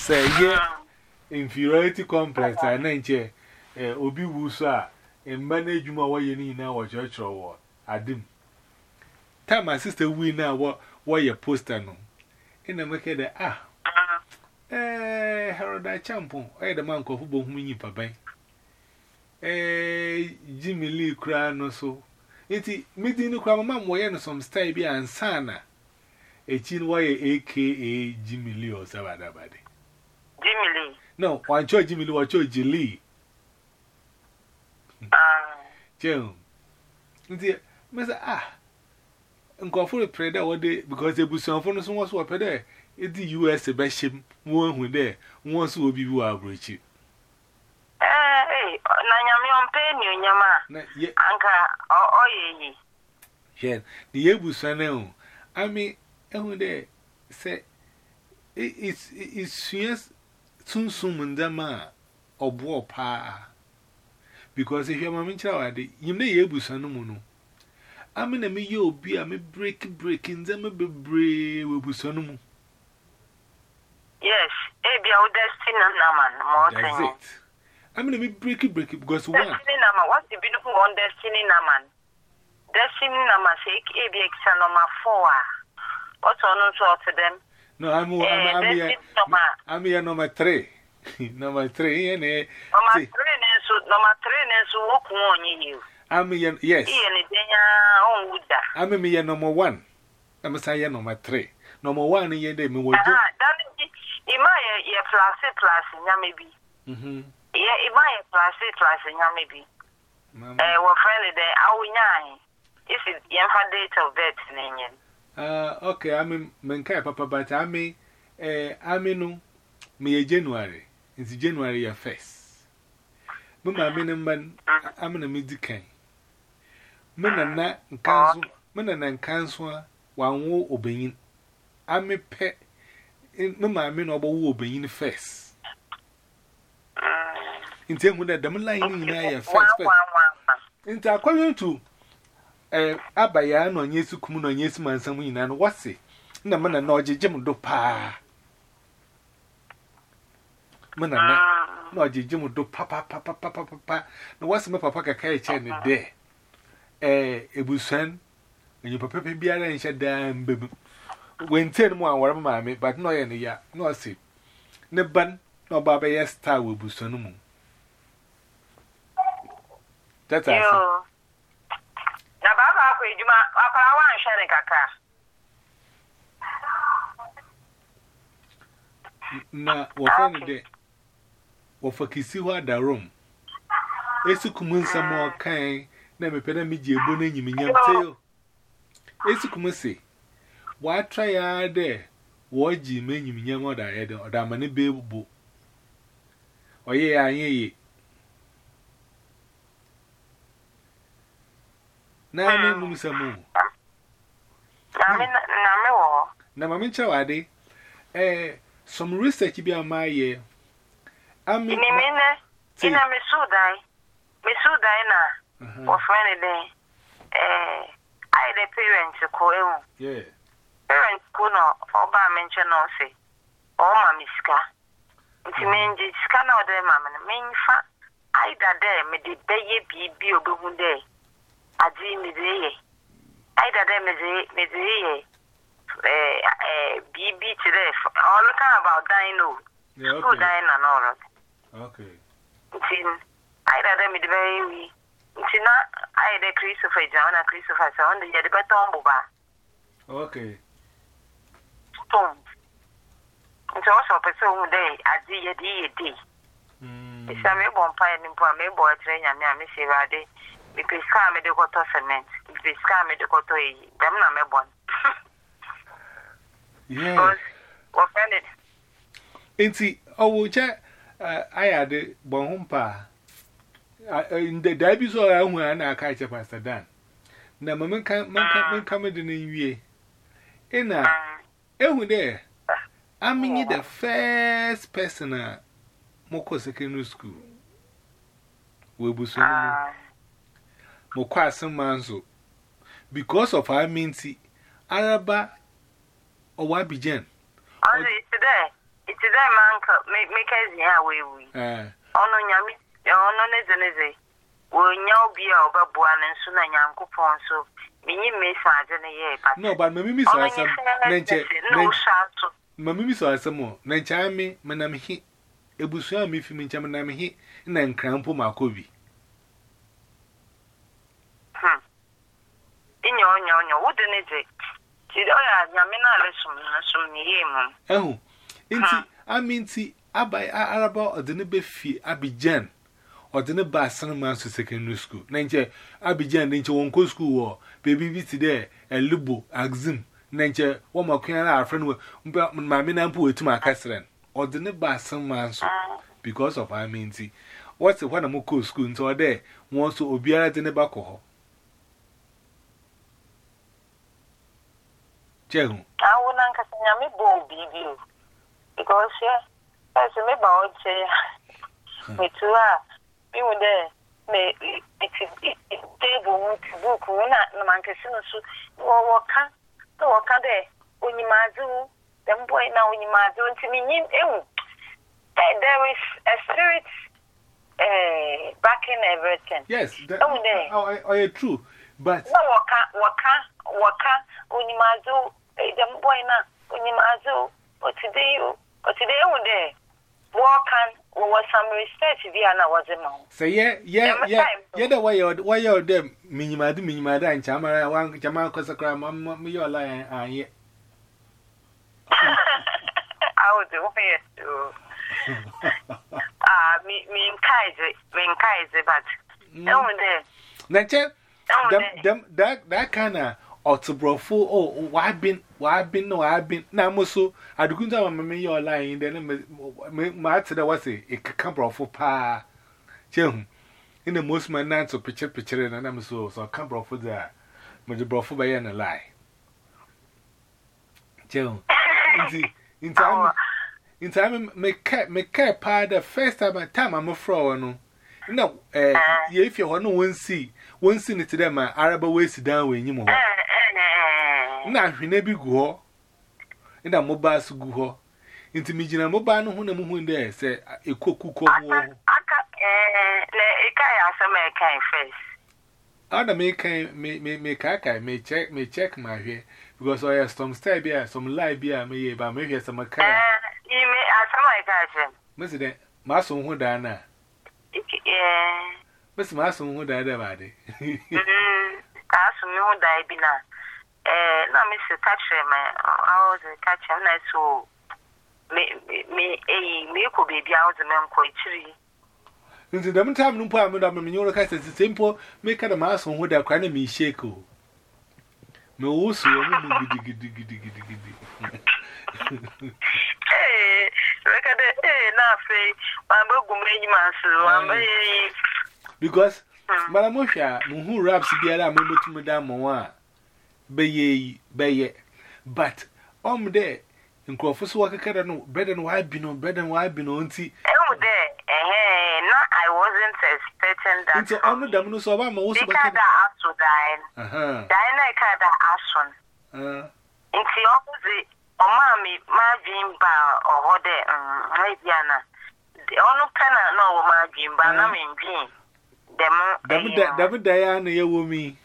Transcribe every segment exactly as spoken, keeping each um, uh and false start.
say, yeah, inferiority complex, I nature, Obi Wusa, and manage my way in our church or Adim. Tell my sister, we now what why your poster no. In a make the ah, eh, Harold Champon, I had a man called Hubo Mini Papa. Eh, Jimmy Lee cry no so. Iti meeting no crab, mamma, why some stay be and sana. A chin why A K A Jimmy Lee or Savadabadi. Jimmy Lee. No, one choice Jimmy Lee or choice Lee. Ah, Jim. Mister Ah, and go for a predator one day because they put some phone was what there. It's the U S a best ship, one who there, once will be you are rich. eh, Nanyami on Penny, Yama, Anka, oh, ye. Yeah, the Ebusanel. I mean, and there say it's it's yes, soon soon and dama or war pa. Because if your mamma child, you may Ebusanumono. I mean, a me yo be a me break breaking them a be brave Ebusanumo. Yes, Abia Destiny Naman, more That's it. I mean, me break it, break it because one. Destiny Naman, what's the beautiful one Destiny Naman? Destiny Naman say Abia Xanoma four. What's on to them? No, I'm I'm here number three. Number three, and a number three, number three, so walk on you. I'm here, yes. I'm here number one. I'm a say number three. Number one, here they me would do. In my year, plus, plus, maybe. Hm. Yeah, in my plus, plus, maybe. Eh, we're friendly there. I will nine. If it's your date of birth, name. Uh, okay, I mean, Menkai, Papa, but I mean, eh, I mean, me January. It's January first. Mamma, I mean, man, I'm in a midday. Men and that council, men and council, one war obeying. I may pet. Mamma, I mean, over obeying first. In terms of that, the line in I first. Into according to eh, Abayan on Yesu Kumun on Yes Man, some win and what's it? No man and no Jim do pa. Mana no Jim do papa, papa, papa, papa. No, what's my papa carriage in the day? Eh, it was son, and your papa be arranged a damn baby. When ten more were mammy, but no any ya, no see. No bun, no baba, yes, star will be son. That's all. Na baba ko ejuma apara wa nhwe kaka na wo fani de wo fakisi ho da room esikumu nsamo kan na me peda me jebo na nyiminyam teyo esikumu se wa try ya de wo ji me nyiminyam oda ye de oda mane bebu oye anyeye na me num samu na me na me wo na mama nchawade eh some research bi amaye ami ni me ne ina me sudai me sudai na wo friend dey eh I the parents ko e yeah parents ko no oba me nche no se o ma miska nti me nji ska na ode mama me nfa I da there me de beye bibi obehu dey Adi mizeye. Aida de mizeye, mizeye. Eh, eh, B B today. All the time about dino. Yeah, okay. School dino and all that. Okay. Tin, Aida de midway. Tina, Aida Christopher, John, and Christopher, so on the Yadibaton Boba. Okay. Stone. It's also a person day, Adi Yadi. It's a me bon pie and me boy train and me say Rade. Because I made the water cement. Because I made the water, them na me bon. Yeah. What friend it? Inti, oh, chat. I had the bonhumpa. In the debut, so I went and catch a Pastor Dan. Now, Mamma can't come in the new year. In a, eh, there. I mean, the first person at Moko Secondary School. We will soon. Mokwasa manzo because of our minty Araba or Wabijan. Oh, it's today. It's today man make make us here we we eh ono nyame ono ne zeneze wo nya obi a obabua ne nso na nyankopon so minyi mesa ade ne ye pa no but mami mi so asem nenche mami mi so asem o nenche ami menam hi ebusu ami fi mi nche menam hi na nkrampo makobi hm inyo onyo onyo wo de ne je ti oya nyame na lesum na sum ni ye mu ehu inti ami nti abai araba odene be fi Abidjan odene ba Asanma so secondary school nenche Abidjan nenche wonko school wo baby bi ti there Elubo Axim nenche wo makwan na afre no mama na mpo wetum akasren odene ba Asanma so because of ami nti what's the one am go school nti ode won so obiara de ne ba ko ho Jehu awu nan ka nyame bo bibi because yeah as me ba o che me tuwa bi wo de me it table book na na man ka sino so wo wo ka to wo ka de onyimazu dem boy na onyimazu nti me nyim ewu there is a spirit eh backing everything yes that, oh, oh, oh, oh true but no wo ka wo ka wo ka onyimazu dem boy na onyimazu o today o today wo de walk on was some research via na was a mouth. Say, yeah, yeah, yeah, yeah, the way you're why you're them, minima, minima, and Chamara, one Jamal Cosacram, me your lion, ah, yeah. I would do it too. Ah, me, me, Kaiser, me, Kaiser, but no one there. Nature, them, that, that kind of. Or to brofo, oh, why been, why been, no, I've been, Namuso, I don't know, me your line, then my to the was a camp brofo pa. Jim, in the most man, not so picture, picture, and I'm so, so camp brofo there, but the brofo by a lie. Jim, in time, in time, make cat, make cat pa the first time, time I'm a fro, no. No, eh, if you want no one see, one see it to them, my Arab waist down when you move. Na hwene bi gu ho ina mobile su gu ho inti mi gina mobile no hu na mu hu nde se ekoku ko mu ho aka eh le ekai asema ekai first ada me kai me me me kai kai me check me check my hwe because I have some style bi some live bi me ye ba me hwe some kai eh i me asema ekai jem me se de ma so hu da na eh me se ma so hu da da ba de mhm ka so mi hu da bi na eh na me se catch me how the catch na so me me eh me ko baby how the men ko ichiri nti dem time no po am do me nyoro ka se simple me ka da ma so hu da kwa na me shake o me wo so mo gidi gidi gidi gidi gidi eh me ka de eh na fe ma ba gu me nyima so ma eh because mara mo hwa mo hu raps biara mo betum da mo a Beye, beye, but um, there, in Crawford's work, no, bread and white been on bread and white been on tea. Oh, there, eh, no, I wasn't expecting that. It's on the Domino so I'm also got that ass to dine. Uh huh. Dine, I got that ass one. Uh, it's the opposite. Oh, mammy, my dream bar or what there, um, Diana. The only pen I know, my dream bar, I mean, dream. The David Diana, you will me.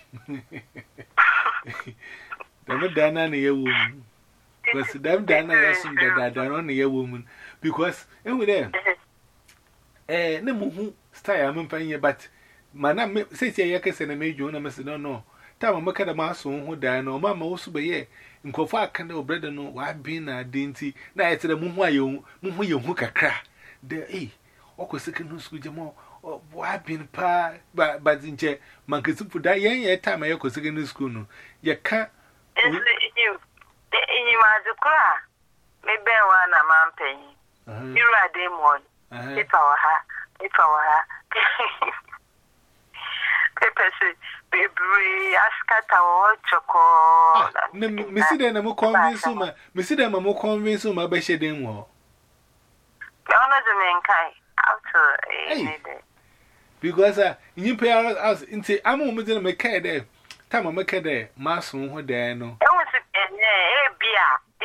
Them Diana near woman. Because them Diana assume that I don't near woman. Because, and with them, eh, no more style, I'm paying but Mana says, Yakas and a major, and I must not know. Time I make a mass who die, no mamma also be ye. In Kofa candle bread and no white bean, a dainty. Now it's the moon why you hook a crack. There, eh, or second school jamo. Oh, why been pa, but but in chair, monkey put that young time I go secondary school. No, you can't. You, you might cry. Maybe one a man paying. You are them one. It's our hat, it's our hat. Pepper say, baby, ask at our chocolate. Missy, then I'm more convinced. Missy, then I'm more convinced. My best, you didn't want. Honor the main kind. After because uh, you pay us into I'm almost in a mechanic there. Time a mechanic there, Master, who there no. It was a beer,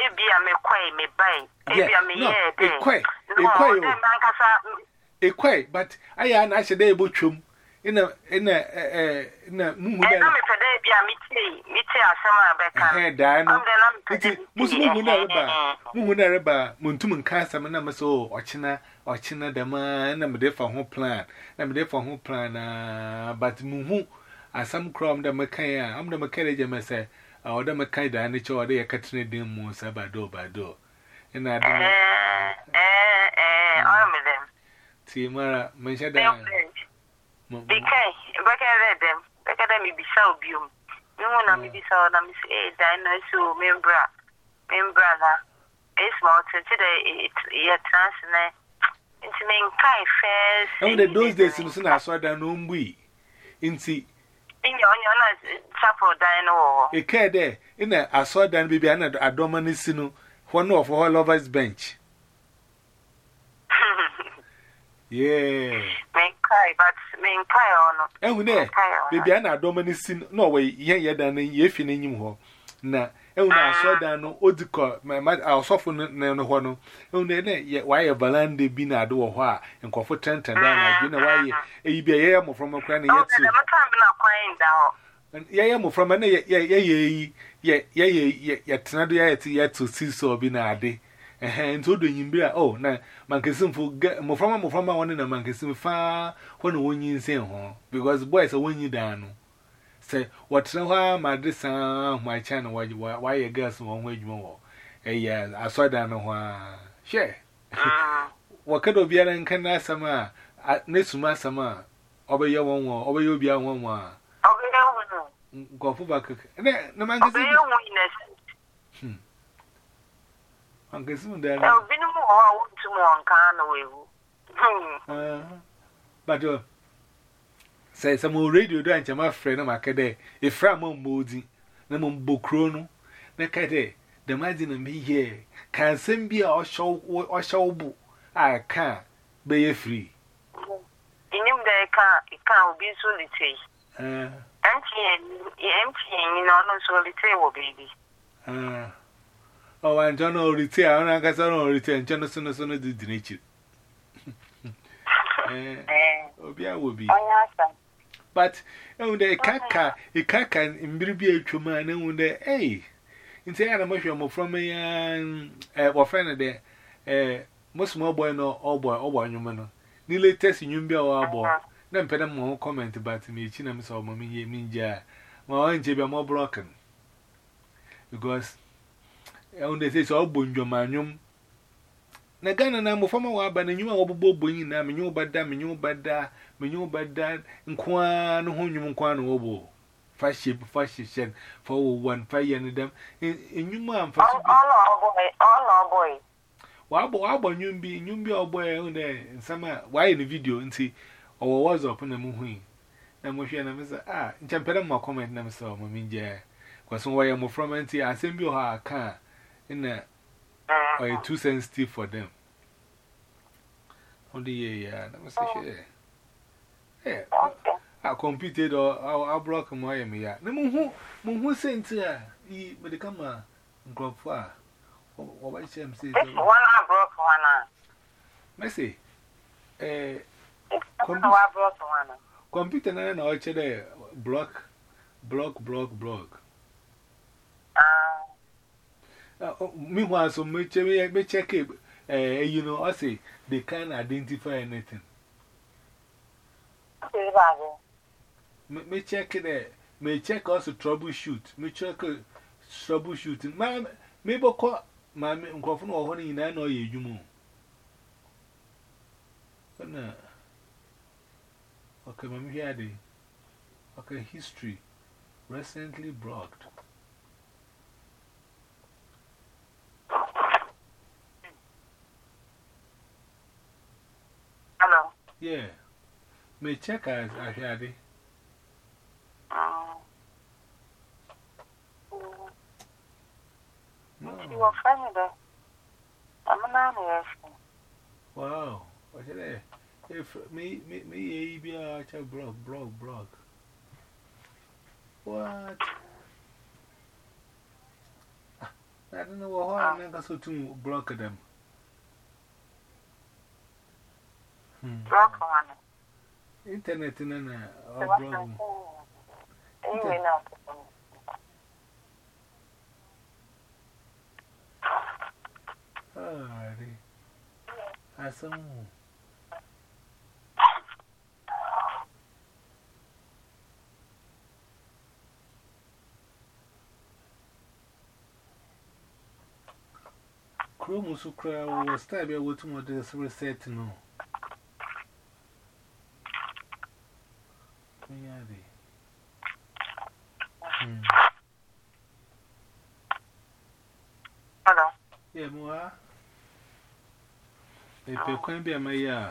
ebi a me kwai me bai ebi a me ye de e kwai e kwai e kwai but aya na ahye dey botwom ina ina eh ina muhu da na me pede ebi a me tie me tie asema be kan eh da no iti musu muhu na reba muhu na reba muntum nka asem na me so ochina ochina da ma na me dey fa ho plan na me dey fa ho plan na but muhu asam krom da me kan ya am da me kan je me say o da me kan da ni che o da yakatene dem mu sa ba do ba do ina da eh eh eh o me dem ti mara me sha da bikai baka redem baka da mi bisa obium mi wona mi bisa na mi say eh dinosaur membra membra na is what to the yeah trans na into me kai first and the those days no na so da no mbui inti in your own chapel dino e care there in a asoda bibi ana adoma ni sinu one of all lovers bench yeah me kai but me kai ono ehun e bibi ana adoma ni sinu no we ye ye dan ye fi na nyim ho na ehun asoda no odiko ma asofo no no ho no ehun ne wa ye valande bi na ade wo ho a nkofo tenten da na bi na wa ye eyi bi ye mo from kra na ye ti yeah, yeah, from an yeah, yeah, yeah, yeah, yeah, yeah, yeah, Tanado yet to see so be na de. And so do you be oh, na Mancasim for more from more from one in a Mancasim far when one you say, because boys are when you down. Say, what's no my this my channel, why you girls one way more. Eh, yeah, I saw that no one. Share. What could be an can ask some at Nessuma Sama, over your one, over you be on one. Go for back. No man can see. Uncle Soon there. I've been more to more can away. But uh, say some more radio dance, my friend, of my cade, a framon moody, no more chrono, the cade, the margin of me here. Can send be or show or show book. I can't be free. In him, there can't, it can't be solitary. Empty, empty, you know, no solitary, baby. Ah, oh, and John will retire, and I guess I don't return. Jonathan is on the nature. Eh, Obia will be. But, oh, the caca, a caca in Bilby to man, and the eh. In say, I'm a from a or friend there. Eh, most more boy, no, all boy, all boy, you man. Nearly testing you be our boy. Then pay them more comment about me, Chinam saw mommy, ye mean, ja. My own jib are more broken. Because they say so, Bunjo Manum. Nagana, I'm a former but a new obobo boy, and I'm a new bad damn, a new bad da, a new bad dad, and quan, whom you quan obo. Fast ship, fast shed for one fire and them in you, ma'am, for all boy, all boy. Wabble, wabble, you be, you be all boy on there in summer. Why in the video and see. Or was up on the moon. And we share them, ah, Champera more comment, never saw Mammy Jay. Was some way I'm from Auntie, I send you her car in a or too sensitive for them. Oh, the year, that was a share. Yeah, I competed or I broke my me. No moon who sent her, he would come a go far. What I say, one I broke one. Messi, eh. Computer na na oche de block block block block ah meanwhile so me check me check eh you know I say they can't identify anything me check it me check also troubleshoot me check troubleshooting ma me boko ma me nkofo no ho ni na na oye adwuma na. Okay, Mammy here. Okay, history recently blocked. Hello. Yeah, may check as I had it. You were funny there. I'm not here. Wow, what's it? If me, me, me, be a blog, blog, blog. What? I don't know what I got so to block them. Block one. Internet in an or block. Oh, I saw. Chrome so cry was stab your way to my desk reset no. Hello. Yeah, Moa. If you can't be a mayor.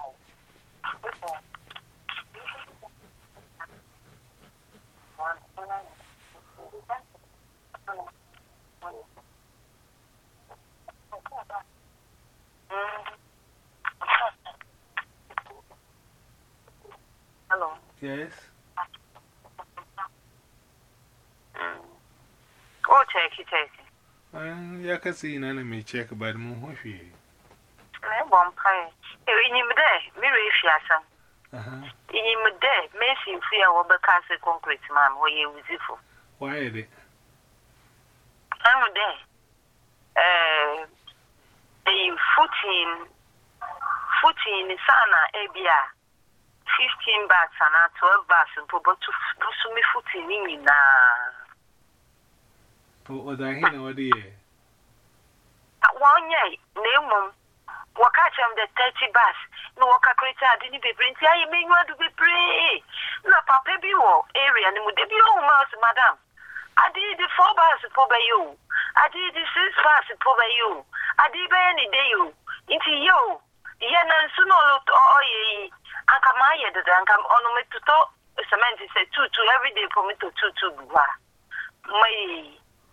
Hello. Yes. Oh, take it, take it. I can see an enemy check about the moon. I won't pay. In him there, mirror if you are some. In him there, Macy fear will be castle concrete, ma'am, where you was it for. Why is it? I'm there. Uh, the footing, footing, Sana, Abia, fifteen bats and twelve bats, and for but to do me footing in now. What I hear over the year. One year, name what catch them the thirty bus. No, what a creature didn't be printed. I mean, what to be free. No, Papa be war area, and would be all mouse, madam. I did the four bars for by you. I did the six bars for by you. I did by any day you. Into you. Yen and sooner or ye. And come I had and come on me to talk. Cement is a two two every day for me to two two. My.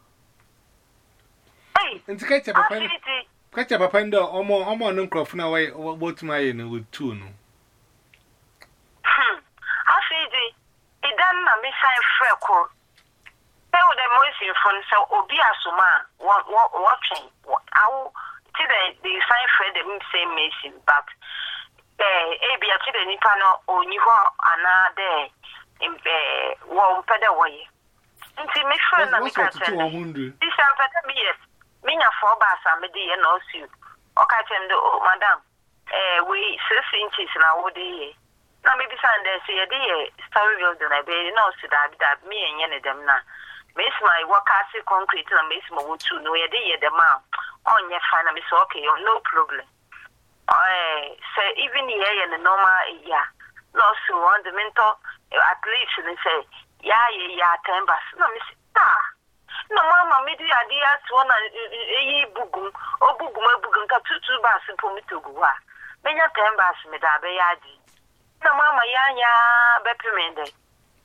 And to catch up a pen, catch up a pen, or more, or more, no crop now. What's my in with two? No, hm, I feel it done a missile freckle. There were the moisture from so Obia Suma, watching. I will see the sign Fred, the same Mason, but the Abia to the Nipano or Niho another in the warm pedaway. Into me friend, I'm going to this is Mina four bars are made and also. Okay, oh, madam, eh, we six inches now, would ye? Now, maybe Sunday say a day, story of the Liberty, no, so that that me and Yenny them now. Miss my work as a concrete and miss my wood to know a day at the mouth. On your fan, Miss okay, no problem. I say, even here in the normal, yeah, no, so on the mental, at least, and say, yeah, yeah, ten bars, no, Miss Star. No, Mamma, maybe ideas one a bugum or bugum a bugum got two two bars for me to go. Many ten bars made a bayadi. No, Mamma, ya, ya, Beppimende.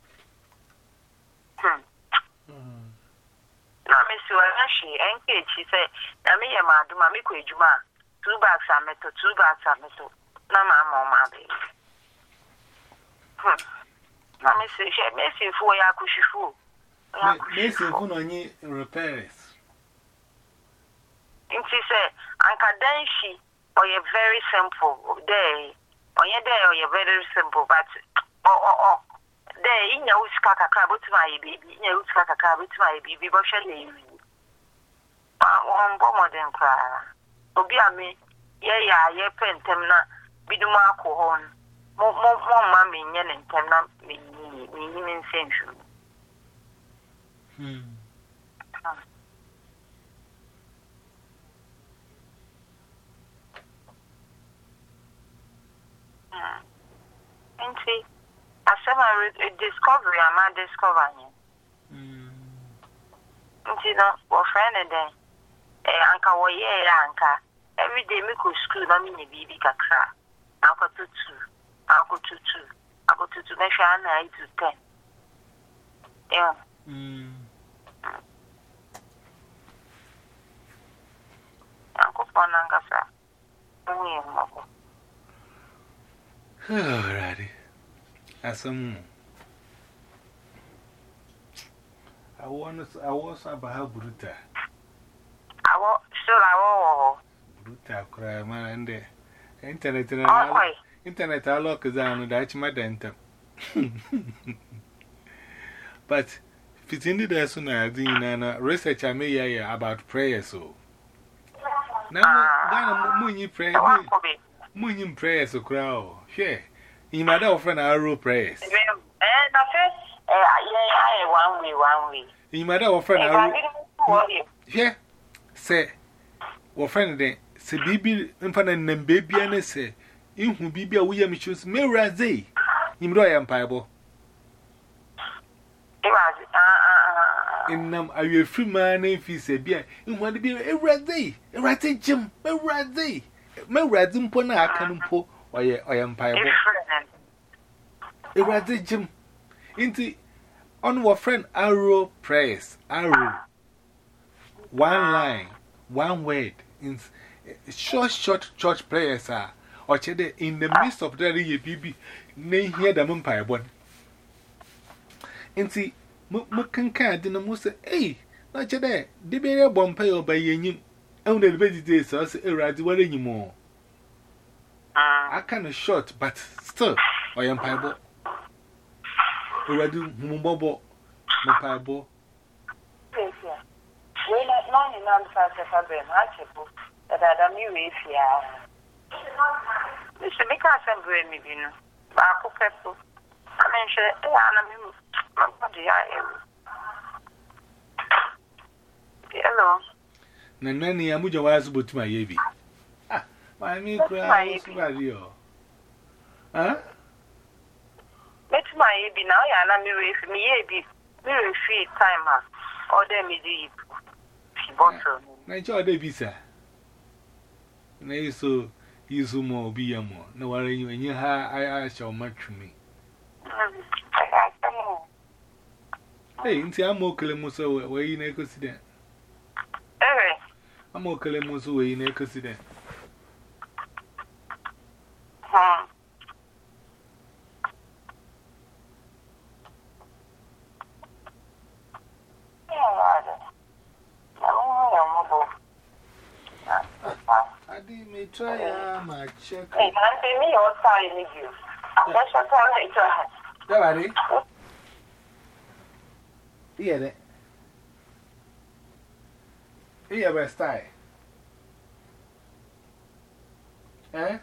Hm. Now, Miss Washi, and Kate, she said, Nami, ma, do Mammy Quijuma, two bags are metal, two bags are metal. No, Mamma, my baby. Hm. Now, Miss Messi for Yakushifu. Mason could only repairs. And she said, Uncle Denshi, or you're very simple day, or you're there, or you're very simple, but oh, oh, oh, there in your scaka crabble to my baby, in your scaka crabble to my baby, but shall you? One more than cry. Obia me, yeah, yeah, yeah, pen temna, be the mark on. More, more, more, mammy, and temna, me, me, me, century. Hmm. And see, I said, I discovery, I'm not discovering. Hmm. And you know, what friend and then, eh, Uncle, what yeah, Uncle, every day, me go school, I mean, a baby cacra. Uncle to two, Uncle to two, Uncle to two, make sure I'm eight to ten. Yeah. Hmm. Uncle Ponangasa. Alrighty. As some I want I was about how brutal. Takura, man, and the internet and Oh, internet. I look down that's my dental. But fitting the soon as in research I may about prayer. So now, Moon, pray, Moon prayers, so crow. Share. You might offer an arrow prayers. And I said, yeah, one way, one way. You might offer an arrow. Yeah, say, or friend, say, baby, infant and baby, and say, in whom baby, we am choose mirror day. You know, I am piable. In them, are you a free man if you say, beer, you want to be a red day, a rat Jim, a red day. My radin pona can po, or I am piable. A rat Jim. Into on our friend arrow prayers, arrow. One line, one word, in short, short church prayers are, or cheddar in the midst of the ye baby, nay hear the mumpire one. And see, Mukan card in the most, eh, not cheddar, the bear bumpy by ye, only the baby days us a rat well anymore. I kind of short, but still, I am piable. Already, Mumbo, Mopabo. We not known in answer for them, Hatchable, that I don't know if you are. Mister Mickelson, bring me, you know. Baku Peppo. I mean, she, I'm a body. I am. Hello. Nanny, I'm with your wife, but my baby. Ah, my me cry, radio. Huh? Let my baby now, and I'm with me, baby. Very free time, or them is bottle. Nature de visa. Nay, so you so more be a more. No worry, you and you ha, I shall match me. Hey, in Tiamo Calemuso, where you never consider. Eh, I'm more Calemuso, where you never consider. Hm. I did me try my check. Hey, man, pay me all time with you. That's what I like to have. Yeah, that. Yeah, best I. Eh?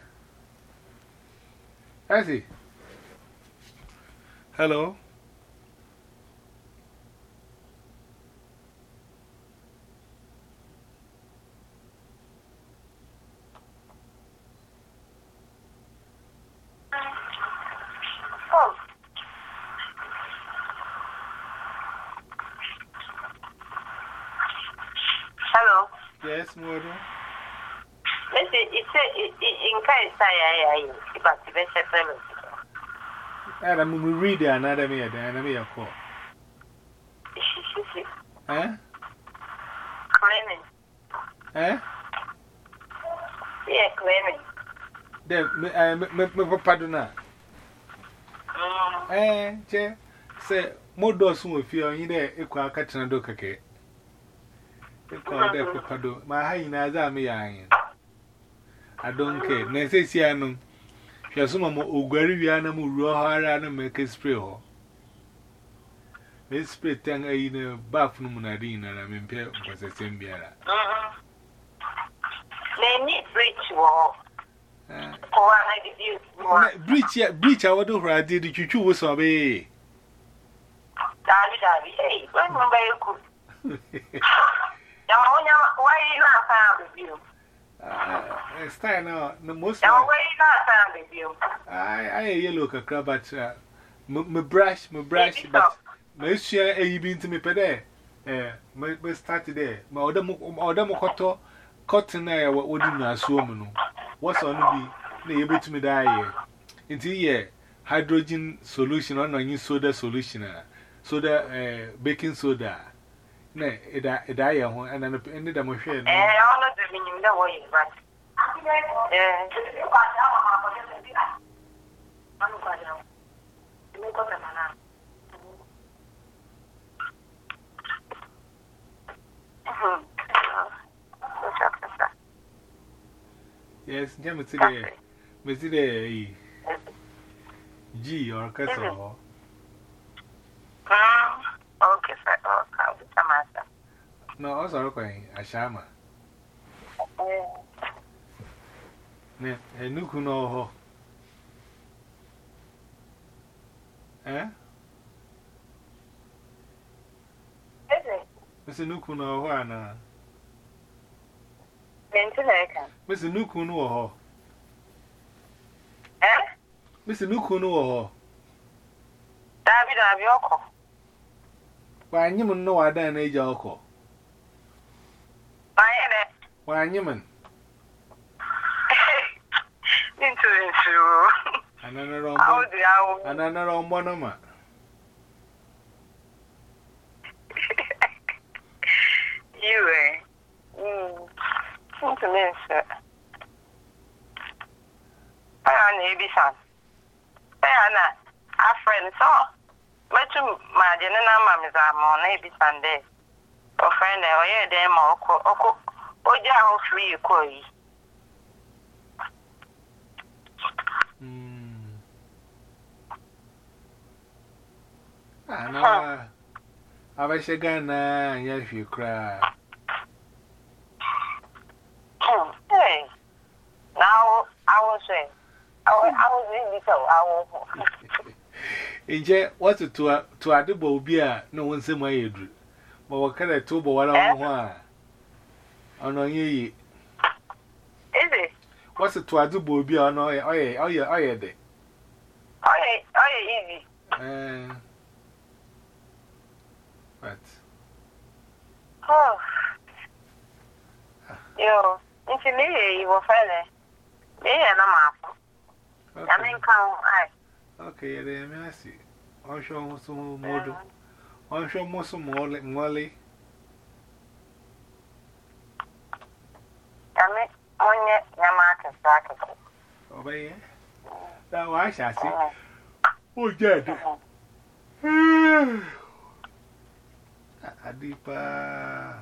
Has he? Hello? Hello. Yes, Mother. Listen, it's in case I am about the best fellow. Adam, we read the anatomy of the enemy of course. Eh? Claiming. Eh? Yeah, claiming. Then, me, pardon. Eh, Che, say, more doors will feel in there, equal catching a dock. Equal there, Pado. My high in Azami. I don't care. Necessianum. She has some more Ugariana Murohara and make a spray. Let's spray tang in a bathroom Nadine and I'm in pair was a same beer. They need bridge wall. Breach, yeah, breach. I would do I did it. You choose a way. Darby, Darby, hey, when you could. Why you not found with you? It's time now. The most way not found with you. I, I, yellow a crab at my brush, my brush, but my share a been to me per day. Eh, my start today. My other mocoto, cotton, I wouldn't assume. What's on be able to me die into here hydrogen solution on a new soda solution, soda, baking soda. Nay, it I and then ended up with share. Eh, all of the meaning the way, but eh, I'm going to make up a man. Yes, Jam today. Miss today. G or Castle. Okay, sir. Okay, Tamasa. No, also okay, a shama. Ne, a nukuno. Eh? Mister Nukuno, Wana. Mister Nukuno. Eh? Mister Nukuno. David Abioko. Why, you know I done a joko. Why, Why, you man? Into the Another on another on Bonoma. You, eh? Hm. Into me, sir. I am a baby son. I a friend, so. Met you, my dinner, mamma's arm on a baby Sunday. Or friend, or yeah, them or cook. Oh, yeah, how free you call ye. Hmm. I know. I wish a gun, yes, you cry. Hey, now I will say, I was really so. I will. Inje, what's it to a to a double beer? No one say my age. But what kind of two boy on on ye? Is it? What's it to a double beer? No, oh, yeah, oh, yeah, oh, yeah, oh, yeah, easy. Uh, what? Oh, yo, if you need you will find it. Yeah, no, I mean, come, I. Okay, then, I see. I'll show some more. I'll show more some more like Molly. I mean, on yet, Yamaka, Saka. Obey, that I shall see. Oh, Jed. A deeper.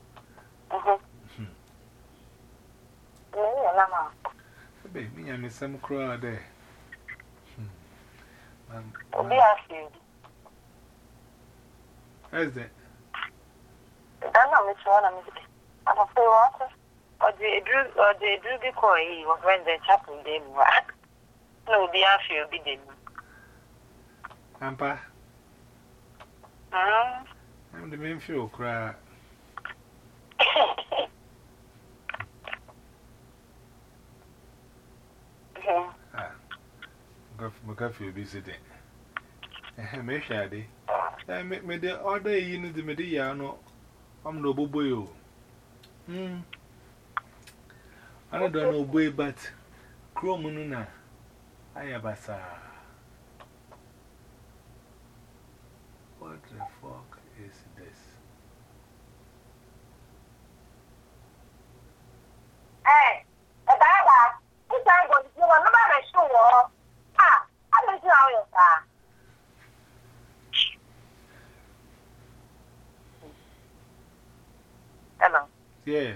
Baby, I miss some crowd there. Be asking. How's that? I know which one I'm I'm a free water. Or the drew or the drew the coy was when the chapel them. No, be after you be them. Ampa? Hmm? I'm the main fuel cry. Ah, go for my coffee, be sitting. May shady. I make me the order you need the mediano. I'm no boy. Hmm. I don't know, boy, but Cromununa. I have a sa. What the fuck is this? Hey, a baba, this time going to do another show. Ah, I don't know how you are. Hello. Yeah.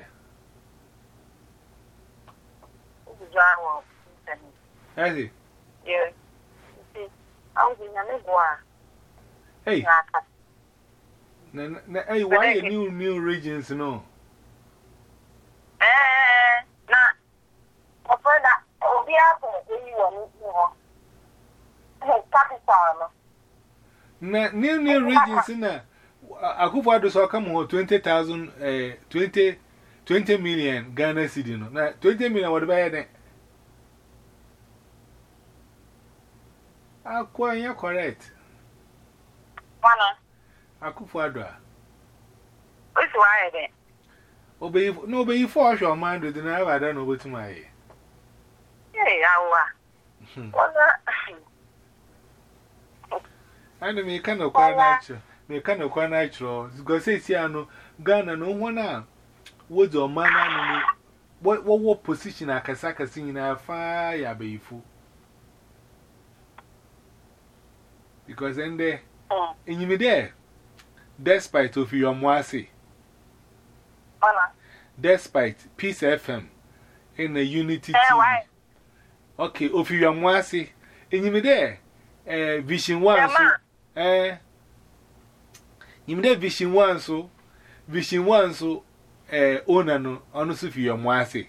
This is John. Has he? Yeah. See, I was in a new one. Hey. Hey, why are new new regions? No. Eh, nah. My friend, I'll be out there. You want to capital. New new regions in there. I could find those come on twenty thousand, uh, twenty, twenty million Ghana cedi. No, twenty million would buy it. I quite correct. Mana? I could find her. What's why then? Obey, no, be for your mind with the never I don't know what's my. Yeah, I was. And me kind of quite natural. Me kind of quite natural. Because it's here, Ghana, no one now. What's your man? What what position I can sack a singing a fire, be fool. Because in there, in you there, despite of your moissy, despite Peace F M, in a Unity T V. Okay, if you are Mwasi, and you me there, eh, Vision One, so, eh, you me there, Vision One, so, Vision One, so, eh, owner, no, honestly, if you are Mwasi.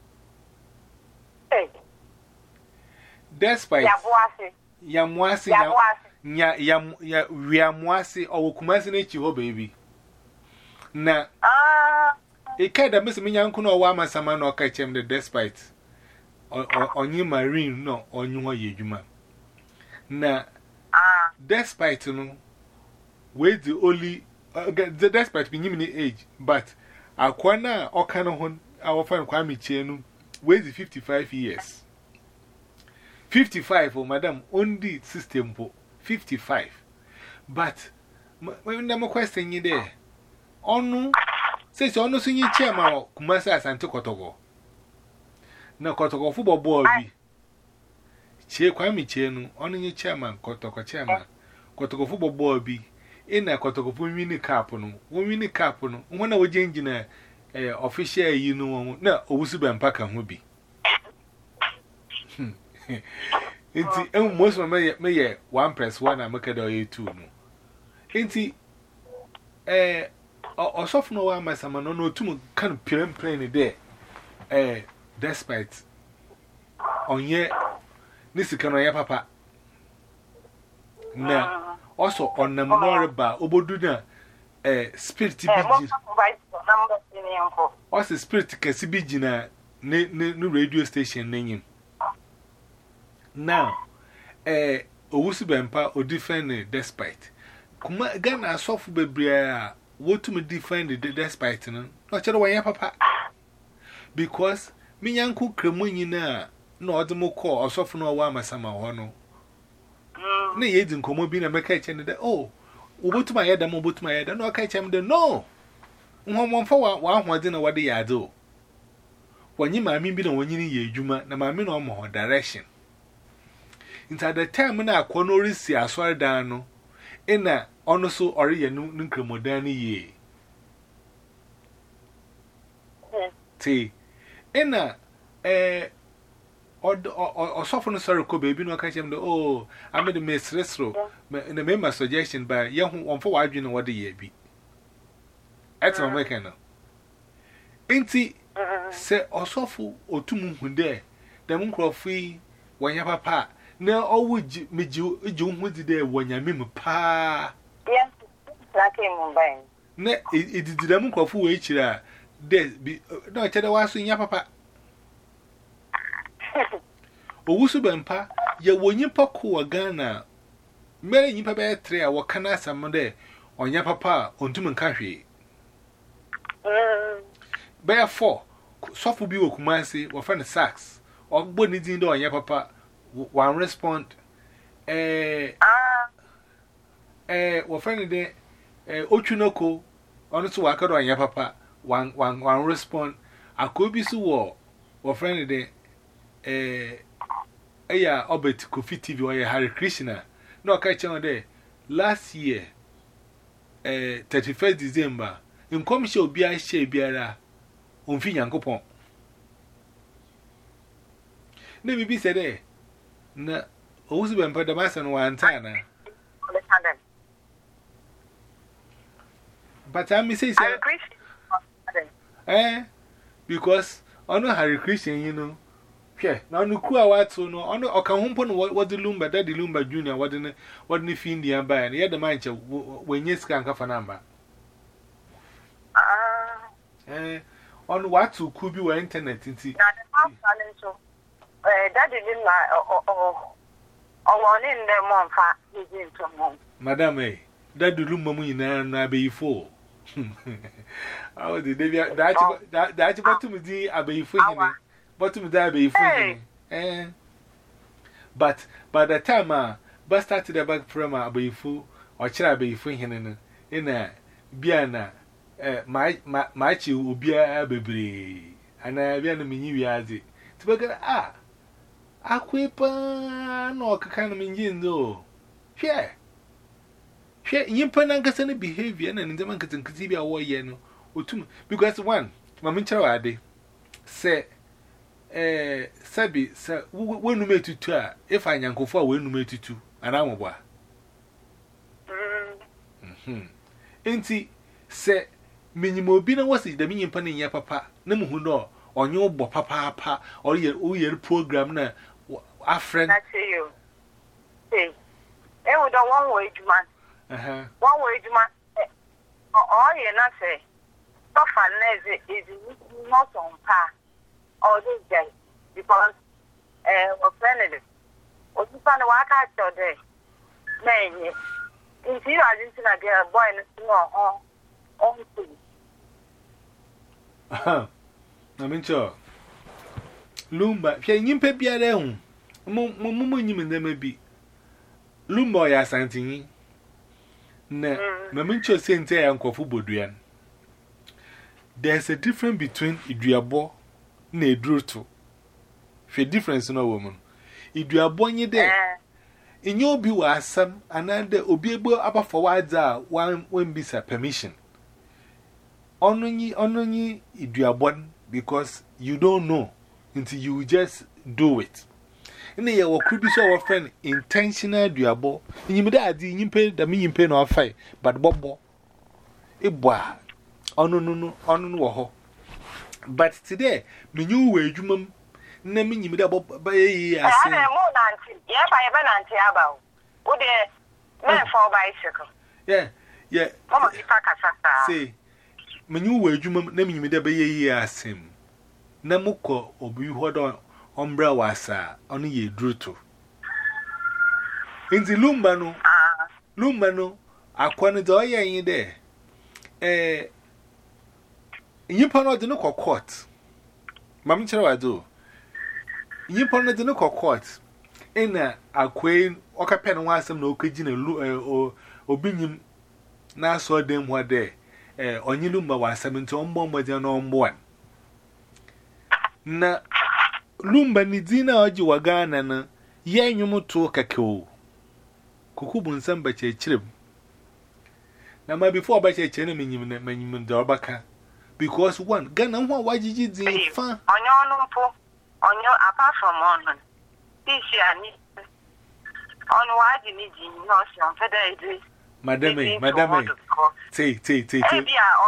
Despite Yamwasi, ya yam ya Yamwasi, or Kumasi Nature, baby. Na, a cat that Miss Minyankuno Wama Saman or catch him the despite. On you marine, no, on you, Yuma. Na, despite no, wait the only, the despite being in the age, but a corner or kind of one, our friend Kwame Chenu, wait the fifty five years. fifty five, oh, madam, only system for fifty five. But, when I'm question you there, Onu says, Onu sing your chairman, Kumasa Santo Kotogo. No Kotogo football boy. Che Kwame Chenu, only your chairman, Kotoko chairman, Kotogo football boy be in a Kotogo mini capono, one mini capono, one of the engineer official, you know, no, Usuban Paka will be. Inti, most of my may one press one, I make it or two. Inti, eh, or soft no one, my son, no two kind of pure plain there. Eh, despite on ye, Nisikan, ya papa. Na, also on the more bar, Oboduna, eh, spirit be also spirit Cassibijina, no radio station name. Now, eh, Owusubempa or defend despite. Kuma again, a soft baby, what to me defend the despite, no, not your way, papa. Because me uncle Cremunina, no other more call or soft no one, my summer hono. Nay, agent come be a mechanic and the oh, what to my head, I'm about my head, and no catch him the no. One for one, one dinner what they are do. When you mammy be on winning ye, Juma, na mammy no more direction. Into the time when I quonori see a swear down, in a honest or a nuclear modern ye. Tea, in a eh, or soften sorrow, baby, no catch him the oh, I made a miss Restro, in the member suggestion by young one for why you know what the ye be. At my mechanic. Ain't he say or sofu or two moon there, the moon crow free when your papa. Now, oh, would you make you a june with the when you mean pa? Yes, like him by. Nay, it is the demon of who each there be no tell was in your papa. Oh, Wusubempa, you when you poco a gunner. Mary, you papa three or can some day on your papa on Tuman country. Therefore, soft will be Kumasi or friend sacks or bonny dinner on your papa. One respond, eh, eh, what friend de, eh, Ochunoko, honest work on your papa, one, one, one respond. I could be so war, what friend de, eh, eh, Obet Kofi T V or Harry Krishna, no catching on day. Last year, eh, thirty-first December, in commission be I share beara, on Fiancopon. Never be said, eh. Na, who's been put the mass on one time? But I may say, eh, because I know Harry Christian, you know. Yeah, now no cool what so no, I know, or come home what the Lumba, Daddy Lumba Junior, what in what in the Indian by, and the other mancha when you scan a number. Eh, on what to could be your internet in see. Daddy didn't lie or one in the month. Madame, eh, that do Lumba Moon and I be full. Oh, the Davy that got to me, I be full, but to me, that be full. Eh, but by the time I bust out to the back from I be full, or shall I be full in a Biana, eh, my my chill will be a baby, and I be a mini as it. To begin, ah. Aquipa no kind of engine though. Here, here, you panangas any behavior and in the market and Kazibia or Yeno, or two, because one, Mamincha Ade say, eh, Sabi, sir, when you made to if I yank for when you made to an hour. Hm. Ain't he? Say, Minimo Bina was it the minion penny ya papa, no who know, or your bo papa, or your year program now. Our friend, I say you. Say, and we don't one wage man. Uh huh. One wage man. Oh, yeah, not say. So far, is not on par. All this day because eh uh, friendly. What you find work out your day? Man, if you are just a girl boy, no, oh, oh, ah, I mean, sure. Lumba, can you pay Pierre? Mum, mum, you mean there may be Lumba, ya santing. Ne, Mamincho Saint Uncle Fubudian. There's a difference between Idiabo. Ne drew to. Fe difference no woman. If you are born ye there, in your be was some another obiable upper forwards are one when be a permission. Honor ye, honor ye, if you are born because you don't know until you just do it. In the year, what could be so often intentional diabo, and you may add the pay the mean pain or fight, but Bobo. It boah. Honor no, honor no. But today, me new wage, mum, naming you about by a year. I have more than yeah, by a bananti about. Would a man for bicycle? Yeah, yeah. Come on, if I can say, me new wage, mum, naming me the bay a year, sim. Namuko or be what on umbrella was only ye drew to. In the Lumbano, Lumbano, I quanted all ye in there. Eh. You put out the no court. Mammy, I do. You put out the no court. In a quain or capen was some no kitchen or obinium. Now saw them what day. Eh, on you lumber was seven to on with your own one. Na lumber needs in our Juagana, ye you mo to cacao. Cuckoo some by a chip. Now, my before by a chenemy, you Dorbaka. Because one, Ghana, why did you do fun? On your numpo, on your apart from one. This year, on why you need you not on Federal. Madame, Madame, say, say, say, say,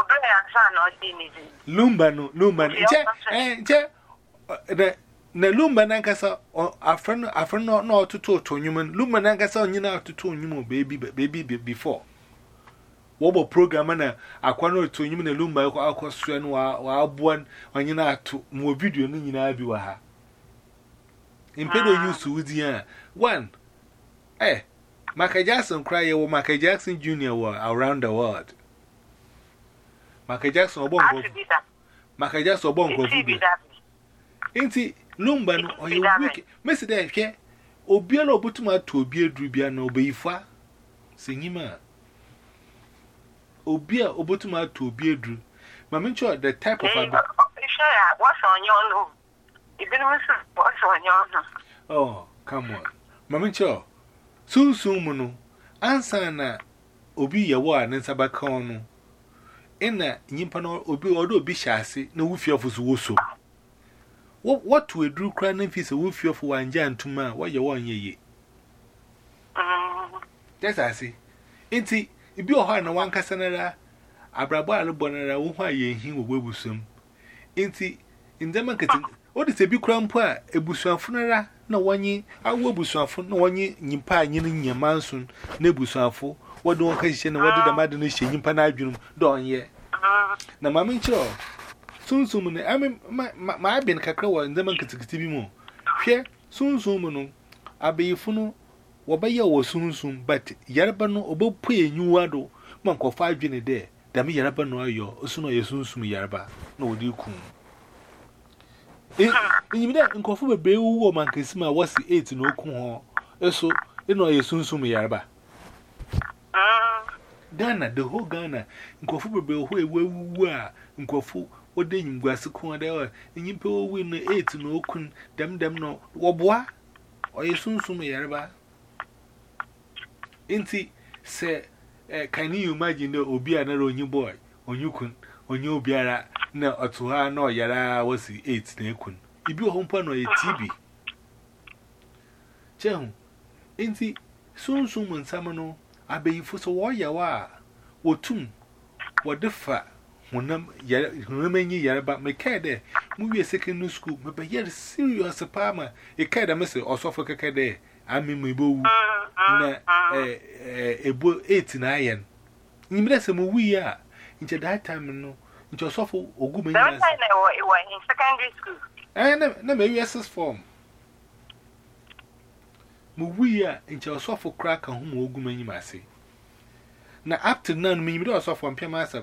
Lumba, no, Lumba, eh, eh, the Lumba Nankasa, or a friend, a friend not not to talk to human, Lumba Nankasa, you know, to talk you, baby, baby, before. What program and a quano to you in a loom by our question or one on you not to more video in Abiwaha. In Pedro used to with the one. Eh, Michael Jackson cry or Michael Jackson Junior were around the world. Michael Jackson or Bongo. Michael Jackson or Bongo. Ain't he Lumban or you wicked? Mister Dave, Obiano Butuma to be a drubiano be fa. Sing him. Obia Obotuma to be a drew. Mamma, the type of. What's on your loom? Even what's on your. Oh, come on. Mamma, soon soon, Mono. Answer na Obi ya wa and Sabacono. In that Yimpano Obi or be chassis, no fear for so. What what to a drew crying if he's a wolf for one jan to man, what you want ye? Yes, I see. Ain't he? If you are one Cassanera, Abraba Bonera, why ye him will webusum. Ain't he? In the market, what is a big crampa, a busuan funeral? No one ye, I will busuan, no one ye, nimpa, yin your manson, nebusanfo. What do I question? What did the madden is in Panabum, don't ye? Now, Mammy Cho. Soon, soon, I mean, my been cacao in the market to be more. Here, soon, soon, I be funo. Wabaya was soon soon, but Yarabano obo pay new wado, Monko five guinea there, Dami Yarabano yo, sooner you soon soon Yaraba, no do coon. In that Uncle Beau woman can smell what's the eight no coon, so you know you soon soon Yaraba. Ghana, the whole Ghana, Uncle Beau, where we were, Uncle what day you was a corner there, and you pay win the eight no coon, damn them no, wabwa, or you soon soon Yaraba. Inti say, can you imagine the Obiana on your boy, on you kun, on your biara, no, or to her, no, yara was the eight, Nakun. ibi o hompa no ye T B chehu enti sunsun mun samano abeyifu so wo yawa wotum wodefa hunam yare hunam enyi yare ba me kai de mu wie secondary school me be yare serious pama e kai da me se osofo keke de ami me bowu na eh eh ebo eight na ayen nimre se mu wi a nche that time no nche osofo oguma nyi that time na we were in secondary school eh na na me wi S S form mu wi a nche osofo crack hu mu oguma nyi mase na up to now me nimre osofo mpia masa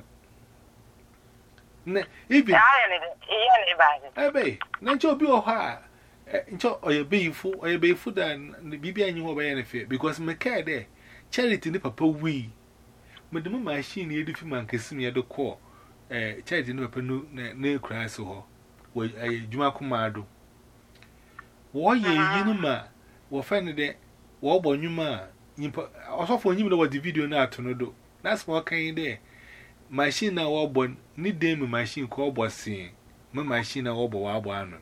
na even ebe na nche obi o ha ncho oye beyifu oye beyifu da bibi anyi ho ba ya nefe because me kai there charity ni papa wi me de machine ye difi man kesim ye de call eh charity ni papa no na kura so ho wo juma komado wo ye yin ma wo fa ne de wo bo nwuma nyimpa osofo nyim de wo di video na ato no do that's what kind there machine na wo bo ni dem machine ko bo sin me machine na wo bo wa bo anu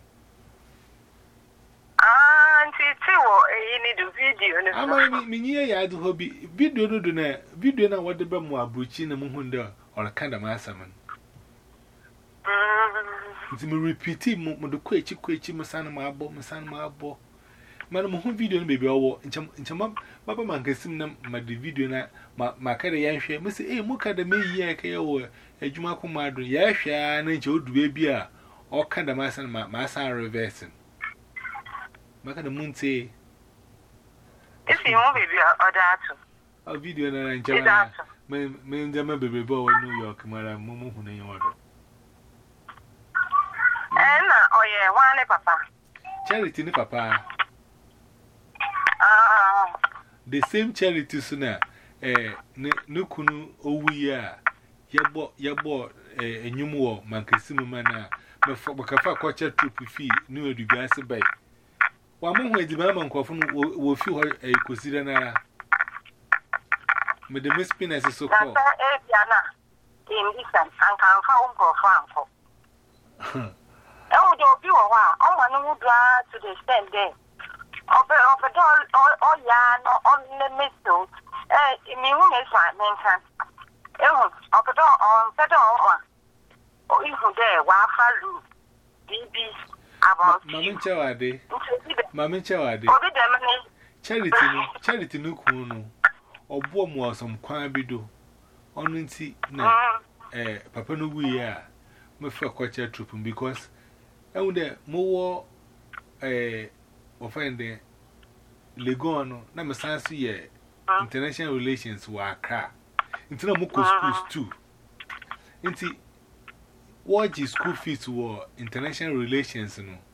ama mi nyi ya adu hobi video no do na video na wode ba mu abruchi na mu hunde or kanda ma asaman nti mi repeat mu do ko echi ko echi musana ma abo musana ma abo man mu hu video no bebi owo ncham ncham baba man kasim na ma di video na ma ma kada ya hwe mi se eh mu kada me yi ya ka yawo adwuma ko ma do ya hwe na nche odu bebi a o kanda ma asan ma ma asan reverse maka da munte isi mo baby odato a video na nja me me nja me bebe bo New York mara mo mo hu na yin odo eh na oye wane papa charity ni papa ah the same charity suna eh ne kunu owi a yebo yebo eh enyum wo mankasimu mana me fo bakafa kwacha trip fi ni odubia ase bai wa mo ho ediba man kwafo no wo fi ho e kosira na me de mispiness so ko na e bia na im disan an kan fa un kwafo anko e wo do bi wo wa o ma no dra to the stand there obe obe do o ya no on the middle eh mi hu me fa men kan e ho obe do on se do wa o ihu there wa fa lu bibi about Mama Chawade. Mama Chawade. Charity no, charity no kunu. Obo mu asom kwan bi do. Onu nti na eh papa no wi ya. Me fa kwacha troop because e wonde mo wo eh wo find the Legon no na me san so ye international relations wa Accra. Nti na mo ko schools too. Nti what is school fees for international relations no